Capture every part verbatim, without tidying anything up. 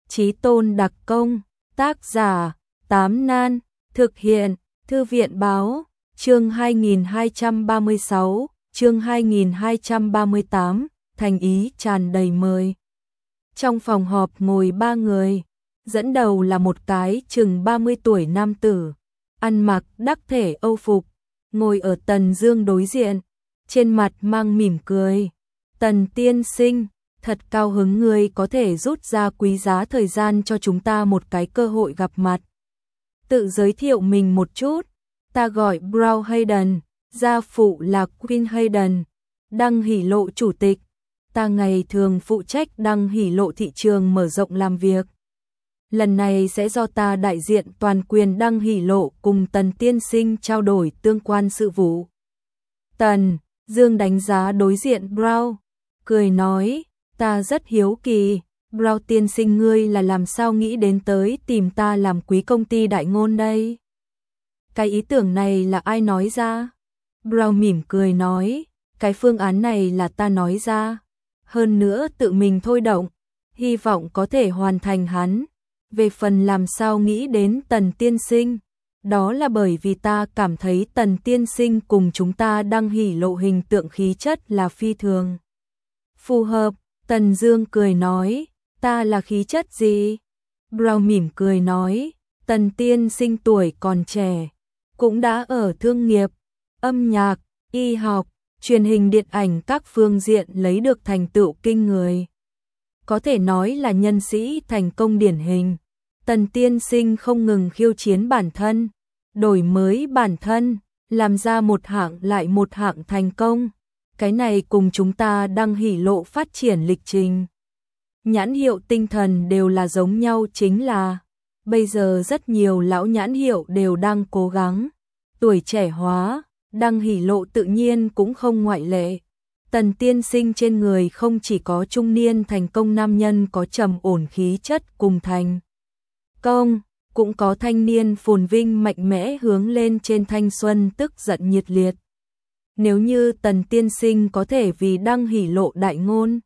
Chí tôn đặc công, tác giả, Tám Nan, thực hiện, Thư viện báo, chương hai nghìn hai trăm ba mươi sáu, chương hai nghìn hai trăm ba mươi tám, thành ý tràn đầy mời. Trong phòng họp ngồi ba người, dẫn đầu là một cái chừng ba mươi tuổi nam tử, ăn mặc đắc thể Âu phục, ngồi ở Tần Dương đối diện, trên mặt mang mỉm cười. Tần tiên sinh, thật cao hứng ngươi có thể rút ra quý giá thời gian cho chúng ta một cái cơ hội gặp mặt. Tự giới thiệu mình một chút, ta gọi Brown Hayden, gia phụ là Queen Hayden, Đăng Hỷ Lộ chủ tịch. Ta ngày thường phụ trách Đăng Hỷ Lộ thị trường mở rộng làm việc. Lần này sẽ do ta đại diện toàn quyền Đăng Hỷ Lộ cùng Tần tiên sinh trao đổi tương quan sự vụ. Tần Dương đánh giá đối diện Brown, cười nói, ta rất hiếu kỳ, Brown tiên sinh ngươi là làm sao nghĩ đến tới tìm ta làm quý công ty đại ngôn đây? Cái ý tưởng này là ai nói ra? Brown mỉm cười nói, cái phương án này là ta nói ra, hơn nữa tự mình thôi động, hy vọng có thể hoàn thành hắn. Về phần làm sao nghĩ đến Tần tiên sinh, đó là bởi vì ta cảm thấy Tần tiên sinh cùng chúng ta Đăng Hỷ Lộ hình tượng khí chất là phi thường phù hợp. Tần Dương cười nói, ta là khí chất gì? Brown mỉm cười nói, Tần tiên sinh tuổi còn trẻ, cũng đã ở thương nghiệp, âm nhạc, y học, truyền hình điện ảnh các phương diện lấy được thành tựu kinh người. Có thể nói là nhân sĩ thành công điển hình. Tần tiên sinh không ngừng khiêu chiến bản thân, đổi mới bản thân, làm ra một hạng lại một hạng thành công. Cái này cùng chúng ta Đăng Hỷ Lộ phát triển lịch trình, nhãn hiệu tinh thần đều là giống nhau, chính là bây giờ rất nhiều lão nhãn hiệu đều đang cố gắng tuổi trẻ hóa, Đăng Hỷ Lộ tự nhiên cũng không ngoại lệ. Tần tiên sinh trên người không chỉ có trung niên thành công nam nhân có trầm ổn khí chất cùng thành công, cũng có thanh niên phồn vinh mạnh mẽ hướng lên trên thanh xuân tức giận nhiệt liệt. Nếu như Tần tiên sinh có thể vì Đăng Hỷ Lộ đại ngôn,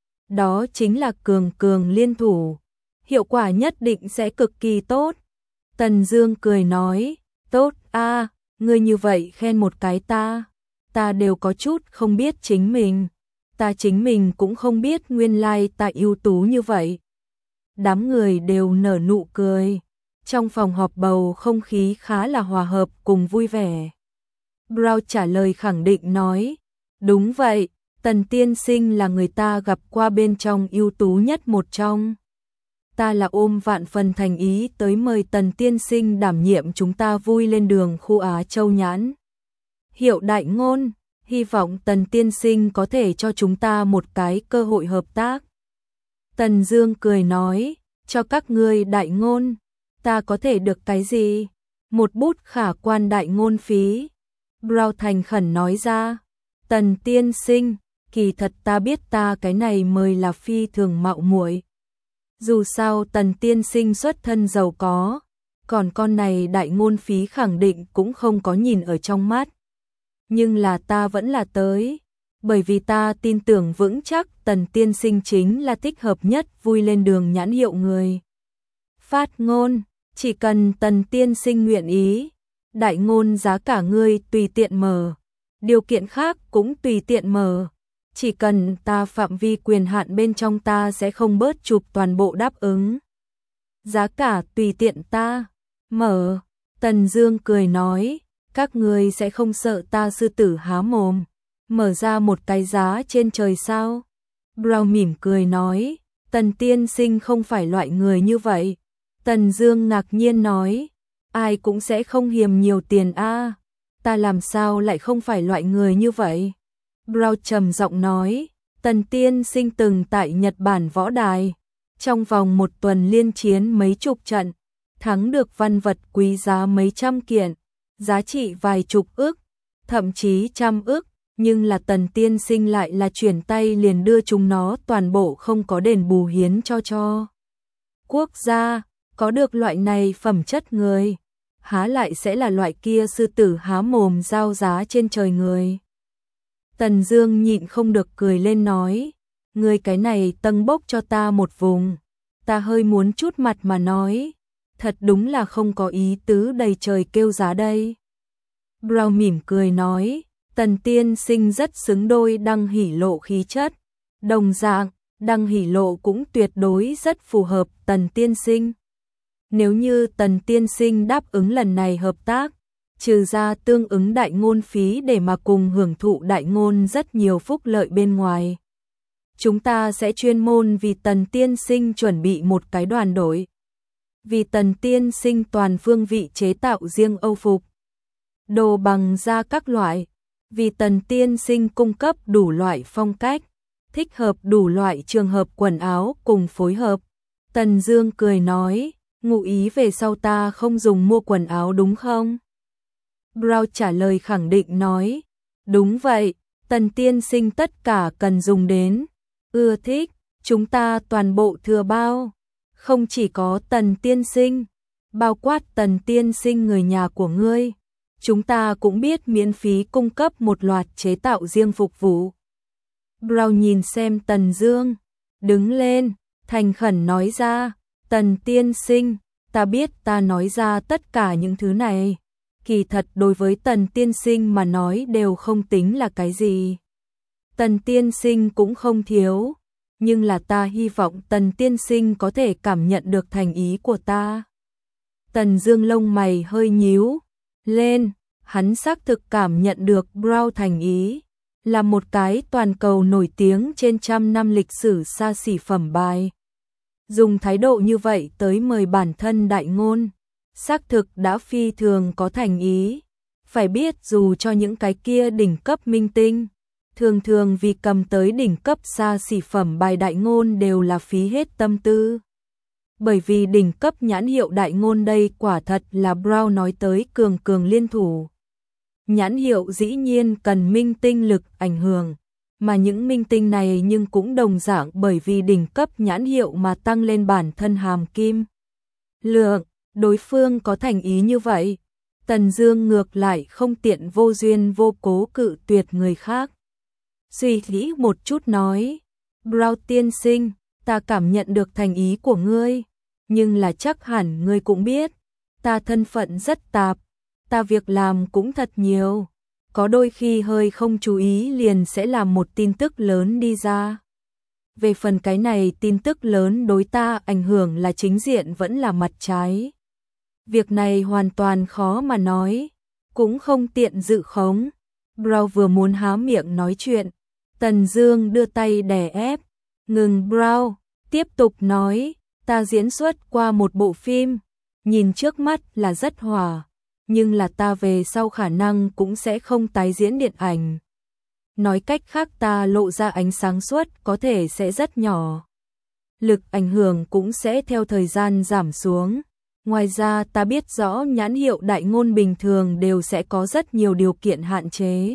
đó chính là cường cường liên thủ, hiệu quả nhất định sẽ cực kỳ tốt. Tần Dương cười nói, tốt a, ngươi như vậy khen một cái ta, ta đều có chút không biết chính mình, ta chính mình cũng không biết nguyên lai ta ưu tú như vậy. Đám người đều nở nụ cười, trong phòng họp bầu không khí khá là hòa hợp cùng vui vẻ. Brown trả lời khẳng định nói, đúng vậy, Tần tiên sinh là người ta gặp qua bên trong ưu tú nhất một trong. Ta là ôm vạn phần thành ý tới mời Tần tiên sinh đảm nhiệm chúng ta vui lên đường khu Á Châu nhãn hiệu đại ngôn, hy vọng Tần tiên sinh có thể cho chúng ta một cái cơ hội hợp tác. Tần Dương cười nói, cho các ngươi đại ngôn, ta có thể được cái gì? Một bút khả quan đại ngôn phí. Brown thành khẩn nói ra, Tần tiên sinh, kỳ thật ta biết ta cái này mời là phi thường mạo muội. Dù sao Tần tiên sinh xuất thân giàu có, còn con này đại ngôn phí khẳng định cũng không có nhìn ở trong mắt. Nhưng là ta vẫn là tới, bởi vì ta tin tưởng vững chắc Tần tiên sinh chính là thích hợp nhất vui lên đường nhãn hiệu người. Phát ngôn, chỉ cần Tần tiên sinh nguyện ý, đại ngôn giá cả ngươi tùy tiện mở, điều kiện khác cũng tùy tiện mở, chỉ cần ta phạm vi quyền hạn bên trong ta sẽ không bớt chụp toàn bộ đáp ứng. Giá cả tùy tiện ta mở. Tần Dương cười nói, các ngươi sẽ không sợ ta sư tử há mồm, mở ra một cái giá trên trời sao? Brown mỉm cười nói, Tần tiên sinh không phải loại người như vậy. Tần Dương ngạc nhiên nói, ai cũng sẽ không hiềm nhiều tiền a, ta làm sao lại không phải loại người như vậy? Brown trầm giọng nói, Tần tiên sinh từng tại Nhật Bản võ đài, trong vòng một tuần liên chiến mấy chục trận, thắng được văn vật quý giá mấy trăm kiện, giá trị vài chục ức, thậm chí trăm ức, nhưng là Tần tiên sinh lại là chuyển tay liền đưa chúng nó toàn bộ không có đền bù hiến cho cho quốc gia. Có được loại này phẩm chất người, há lại sẽ là loại kia sư tử há mồm giao giá trên trời người. Tần Dương nhịn không được cười lên nói, ngươi cái này tâng bốc cho ta một vùng, Ta hơi muốn chút mặt mà nói, thật đúng là không có ý tứ đầy trời kêu giá đây. Brown mỉm cười nói, Tần tiên sinh rất xứng đôi Đăng Hỷ Lộ khí chất. Đồng dạng, Đăng Hỷ Lộ cũng tuyệt đối rất phù hợp Tần tiên sinh. Nếu như Tần tiên sinh đáp ứng lần này hợp tác, trừ ra tương ứng đại ngôn phí để mà cùng hưởng thụ đại ngôn rất nhiều phúc lợi bên ngoài, chúng ta sẽ chuyên môn vì Tần tiên sinh chuẩn bị một cái đoàn đội. Vì Tần tiên sinh toàn phương vị chế tạo riêng âu phục, đồ bằng da các loại. Vì Tần tiên sinh cung cấp đủ loại phong cách, thích hợp đủ loại trường hợp quần áo cùng phối hợp. Tần Dương cười nói, ngụ ý về sau ta không dùng mua quần áo đúng không? Brown trả lời khẳng định nói, đúng vậy, Tần tiên sinh tất cả cần dùng đến, ưa thích, chúng ta toàn bộ thừa bao. Không chỉ có Tần tiên sinh, bao quát Tần tiên sinh người nhà của ngươi, chúng ta cũng biết miễn phí cung cấp một loạt chế tạo riêng phục vụ. Brown nhìn xem Tần Dương, đứng lên, thành khẩn nói ra, Tần tiên sinh, ta biết ta nói ra tất cả những thứ này, kỳ thật đối với Tần tiên sinh mà nói đều không tính là cái gì. Tần tiên sinh cũng không thiếu, nhưng là ta hy vọng Tần tiên sinh có thể cảm nhận được thành ý của ta. Tần Dương lông mày hơi nhíu lên, hắn xác thực cảm nhận được Brown thành ý, là một cái toàn cầu nổi tiếng trên trăm năm lịch sử xa xỉ phẩm bài. Dùng thái độ như vậy tới mời bản thân đại ngôn, xác thực đã phi thường có thành ý. Phải biết dù cho những cái kia đỉnh cấp minh tinh, thường thường vì cầm tới đỉnh cấp xa xỉ phẩm bài đại ngôn đều là phí hết tâm tư. Bởi vì đỉnh cấp nhãn hiệu đại ngôn đây quả thật là Brown nói tới cường cường liên thủ. Nhãn hiệu dĩ nhiên cần minh tinh lực ảnh hưởng, mà những minh tinh này nhưng cũng đồng dạng bởi vì đỉnh cấp nhãn hiệu mà tăng lên bản thân hàm kim lượng. Đối phương có thành ý như vậy, Tần Dương ngược lại không tiện vô duyên vô cố cự tuyệt người khác. Suy nghĩ một chút nói, Brown tiên sinh, ta cảm nhận được thành ý của ngươi, nhưng là chắc hẳn ngươi cũng biết, ta thân phận rất tạp, ta việc làm cũng thật nhiều, có đôi khi hơi không chú ý liền sẽ làm một tin tức lớn đi ra. Về phần cái này tin tức lớn đối ta ảnh hưởng là chính diện vẫn là mặt trái. Việc này hoàn toàn khó mà nói, cũng không tiện dự khống. Brown vừa muốn há miệng nói chuyện, Tần Dương đưa tay đè ép, ngừng Brown, tiếp tục nói, ta diễn xuất qua một bộ phim, nhìn trước mắt là rất hòa, nhưng là ta về sau khả năng cũng sẽ không tái diễn điện ảnh. Nói cách khác ta lộ ra ánh sáng suất có thể sẽ rất nhỏ. Lực ảnh hưởng cũng sẽ theo thời gian giảm xuống. Ngoài ra ta biết rõ nhãn hiệu đại ngôn bình thường đều sẽ có rất nhiều điều kiện hạn chế.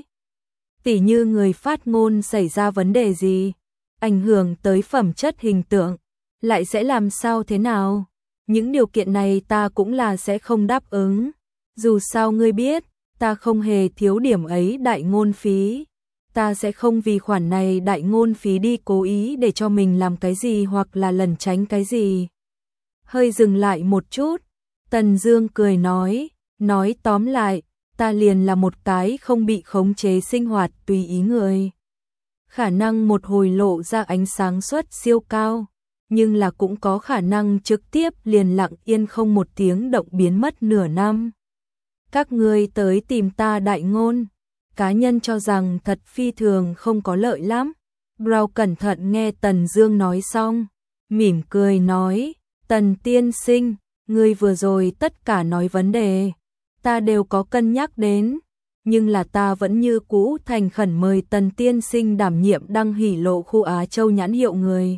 Tỉ như người phát ngôn xảy ra vấn đề gì, ảnh hưởng tới phẩm chất hình tượng, lại sẽ làm sao thế nào. Những điều kiện này ta cũng là sẽ không đáp ứng. Dù sao ngươi biết, ta không hề thiếu điểm ấy đại ngôn phí. Ta sẽ không vì khoản này đại ngôn phí đi cố ý để cho mình làm cái gì hoặc là lẩn tránh cái gì. Hơi dừng lại một chút, Tần Dương cười nói, nói tóm lại, ta liền là một cái không bị khống chế sinh hoạt tùy ý người. Khả năng một hồi lộ ra ánh sáng suất siêu cao, nhưng là cũng có khả năng trực tiếp liền lặng yên không một tiếng động biến mất nửa năm. Các ngươi tới tìm ta đại ngôn, cá nhân cho rằng thật phi thường không có lợi lắm. Brown cẩn thận nghe Tần Dương nói xong, mỉm cười nói, Tần tiên sinh, ngươi vừa rồi tất cả nói vấn đề, ta đều có cân nhắc đến, nhưng là ta vẫn như cũ thành khẩn mời Tần tiên sinh đảm nhiệm Đăng Hỷ Lộ khu Á Châu nhãn hiệu người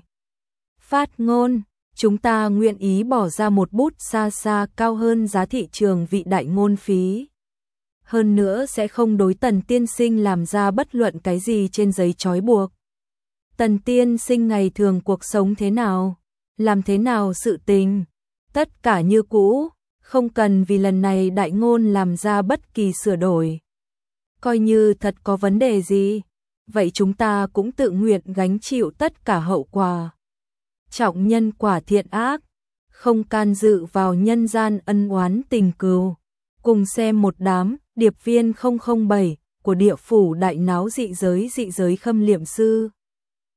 phát ngôn. Chúng ta nguyện ý bỏ ra một bút xa xa cao hơn giá thị trường vị đại ngôn phí. Hơn nữa sẽ không đối Tần tiên sinh làm ra bất luận cái gì trên giấy trói buộc. Tần tiên sinh ngày thường cuộc sống thế nào, làm thế nào sự tình, tất cả như cũ, không cần vì lần này đại ngôn làm ra bất kỳ sửa đổi. Coi như thật có vấn đề gì, vậy chúng ta cũng tự nguyện gánh chịu tất cả hậu quả. trọng nhân quả thiện ác, không can dự vào nhân gian ân oán tình cừu. Cùng xem một đám điệp viên không không bảy của địa phủ đại náo dị giới dị giới Khâm Liệm Sư.